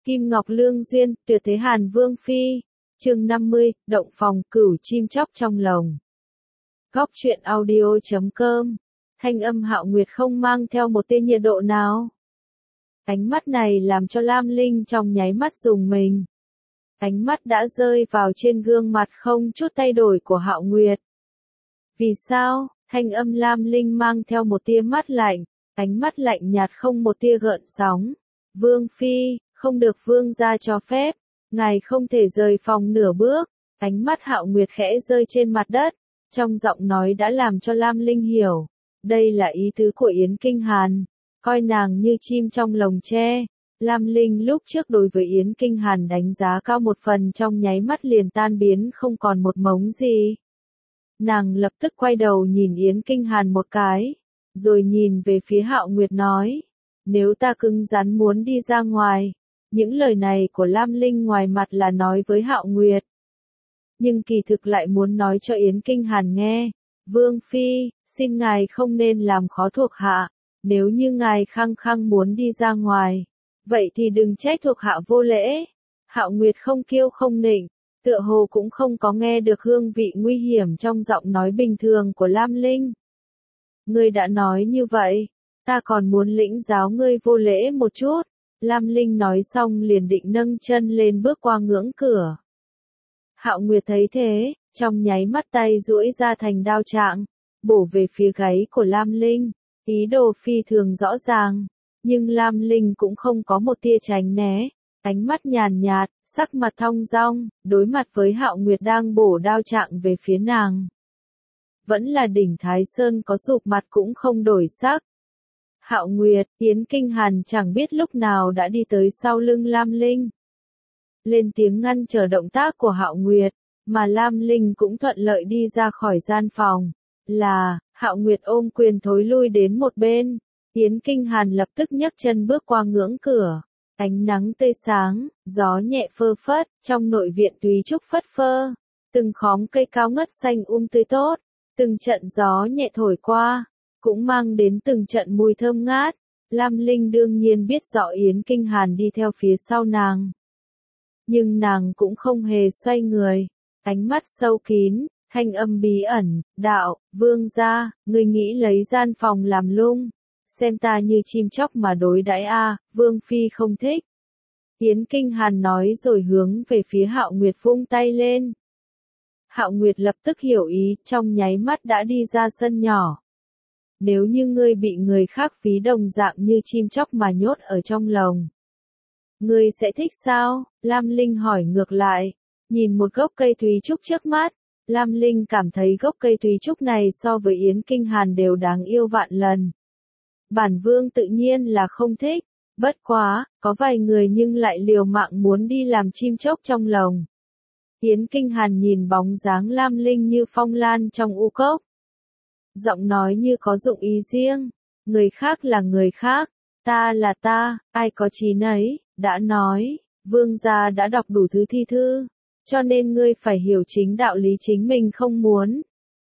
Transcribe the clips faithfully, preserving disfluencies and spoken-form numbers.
Kim Ngọc Lương Duyên, Tuyệt Thế Hàn Vương Phi. Chương năm mươi, Động phòng cửu chim chóc trong lồng. Góc truyện audio chấm com. Thanh âm Hạo Nguyệt không mang theo một tia nhiệt độ nào. Ánh mắt này làm cho Lam Linh trong nháy mắt rùng mình. Ánh mắt đã rơi vào trên gương mặt không chút thay đổi của Hạo Nguyệt. Vì sao? Thanh âm Lam Linh mang theo một tia mắt lạnh, ánh mắt lạnh nhạt không một tia gợn sóng. Vương Phi, không được vương gia cho phép, ngài không thể rời phòng nửa bước. Ánh mắt Hạo Nguyệt khẽ rơi trên mặt đất, trong giọng nói đã làm cho Lam Linh hiểu. Đây là ý tứ của Yến Kinh Hàn, coi nàng như chim trong lồng tre. Lam Linh lúc trước đối với Yến Kinh Hàn đánh giá cao một phần trong nháy mắt liền tan biến không còn một mống gì. Nàng lập tức quay đầu nhìn Yến Kinh Hàn một cái, rồi nhìn về phía Hạo Nguyệt nói, nếu ta cứng rắn muốn đi ra ngoài. Những lời này của Lam Linh ngoài mặt là nói với Hạo Nguyệt, nhưng kỳ thực lại muốn nói cho Yến Kinh Hàn nghe. Vương Phi, xin ngài không nên làm khó thuộc hạ, nếu như ngài khăng khăng muốn đi ra ngoài, vậy thì đừng trách thuộc hạ vô lễ. Hạo Nguyệt không kiêu không nịnh, tựa hồ cũng không có nghe được hương vị nguy hiểm trong giọng nói bình thường của Lam Linh. Ngươi đã nói như vậy, ta còn muốn lĩnh giáo ngươi vô lễ một chút. Lam Linh nói xong liền định nâng chân lên bước qua ngưỡng cửa. Hạo Nguyệt thấy thế, trong nháy mắt tay duỗi ra thành đao trạng, bổ về phía gáy của Lam Linh, ý đồ phi thường rõ ràng, nhưng Lam Linh cũng không có một tia tránh né, ánh mắt nhàn nhạt, sắc mặt thong dong, đối mặt với Hạo Nguyệt đang bổ đao trạng về phía nàng. Vẫn là đỉnh Thái Sơn có sụp mặt cũng không đổi sắc. Hạo Nguyệt, Yến Kinh Hàn chẳng biết lúc nào đã đi tới sau lưng Lam Linh. Lên tiếng ngăn trở động tác của Hạo Nguyệt, mà Lam Linh cũng thuận lợi đi ra khỏi gian phòng. Là, Hạo Nguyệt ôm quyền thối lui đến một bên. Yến Kinh Hàn lập tức nhấc chân bước qua ngưỡng cửa. Ánh nắng tươi sáng, gió nhẹ phơ phất, trong nội viện tùy trúc phất phơ. Từng khóm cây cao ngất xanh um tươi tốt, từng trận gió nhẹ thổi qua, cũng mang đến từng trận mùi thơm ngát. Lam Linh đương nhiên biết rõ Yến Kinh Hàn đi theo phía sau nàng. Nhưng nàng cũng không hề xoay người, ánh mắt sâu kín, thanh âm bí ẩn, đạo, vương gia, ngươi nghĩ lấy gian phòng làm lung, xem ta như chim chóc mà đối đãi a, à, Vương Phi không thích. Yến Kinh Hàn nói rồi hướng về phía Hạo Nguyệt vung tay lên. Hạo Nguyệt lập tức hiểu ý, trong nháy mắt đã đi ra sân nhỏ. Nếu như ngươi bị người khác phí đồng dạng như chim chóc mà nhốt ở trong lồng, ngươi sẽ thích sao? Lam Linh hỏi ngược lại. Nhìn một gốc cây thúy trúc trước mắt, Lam Linh cảm thấy gốc cây thúy trúc này so với Yến Kinh Hàn đều đáng yêu vạn lần. Bản vương tự nhiên là không thích, bất quá, có vài người nhưng lại liều mạng muốn đi làm chim chóc trong lồng. Yến Kinh Hàn nhìn bóng dáng Lam Linh như phong lan trong u cốc. Giọng nói như có dụng ý riêng, người khác là người khác, ta là ta, ai có chí nấy, đã nói, vương gia đã đọc đủ thứ thi thư, cho nên ngươi phải hiểu chính đạo lý chính mình không muốn,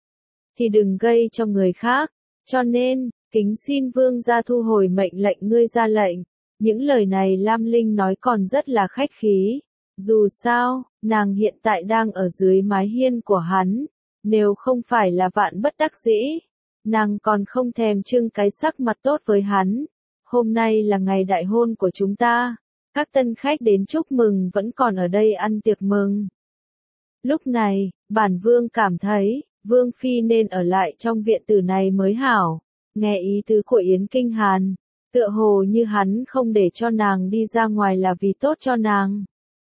thì đừng gây cho người khác, cho nên, kính xin vương gia thu hồi mệnh lệnh ngươi ra lệnh. Những lời này Lam Linh nói còn rất là khách khí, dù sao, nàng hiện tại đang ở dưới mái hiên của hắn. Nếu không phải là vạn bất đắc dĩ, nàng còn không thèm trưng cái sắc mặt tốt với hắn. Hôm nay là ngày đại hôn của chúng ta, các tân khách đến chúc mừng vẫn còn ở đây ăn tiệc mừng. Lúc này, bản vương cảm thấy, Vương Phi nên ở lại trong viện tử này mới hảo. Nghe ý tứ của Yến Kinh Hàn, tựa hồ như hắn không để cho nàng đi ra ngoài là vì tốt cho nàng.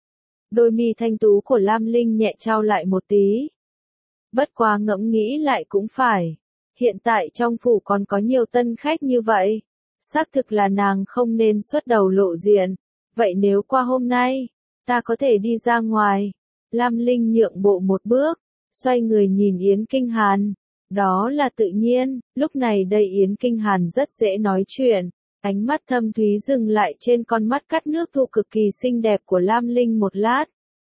Đôi mi thanh tú của Lam Linh nhẹ trao lại một tí. Bất quá ngẫm nghĩ lại cũng phải. Hiện tại trong phủ còn có nhiều tân khách như vậy. Xác thực là nàng không nên xuất đầu lộ diện. Vậy nếu qua hôm nay, ta có thể đi ra ngoài. Lam Linh nhượng bộ một bước, xoay người nhìn Yến Kinh Hàn. Đó là tự nhiên, lúc này đây Yến Kinh Hàn rất dễ nói chuyện. Ánh mắt thâm thúy dừng lại trên con mắt cắt nước thu cực kỳ xinh đẹp của Lam Linh một lát.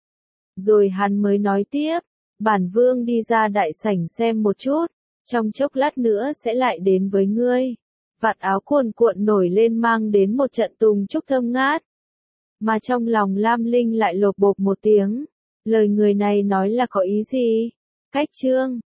Rồi hắn mới nói tiếp. Bản vương đi ra đại sảnh xem một chút, trong chốc lát nữa sẽ lại đến với ngươi. Vạt áo cuồn cuộn nổi lên mang đến một trận tùng trúc thơm ngát. Mà trong lòng Lam Linh lại lột bột một tiếng. Lời người này nói là có ý gì? Cách Trương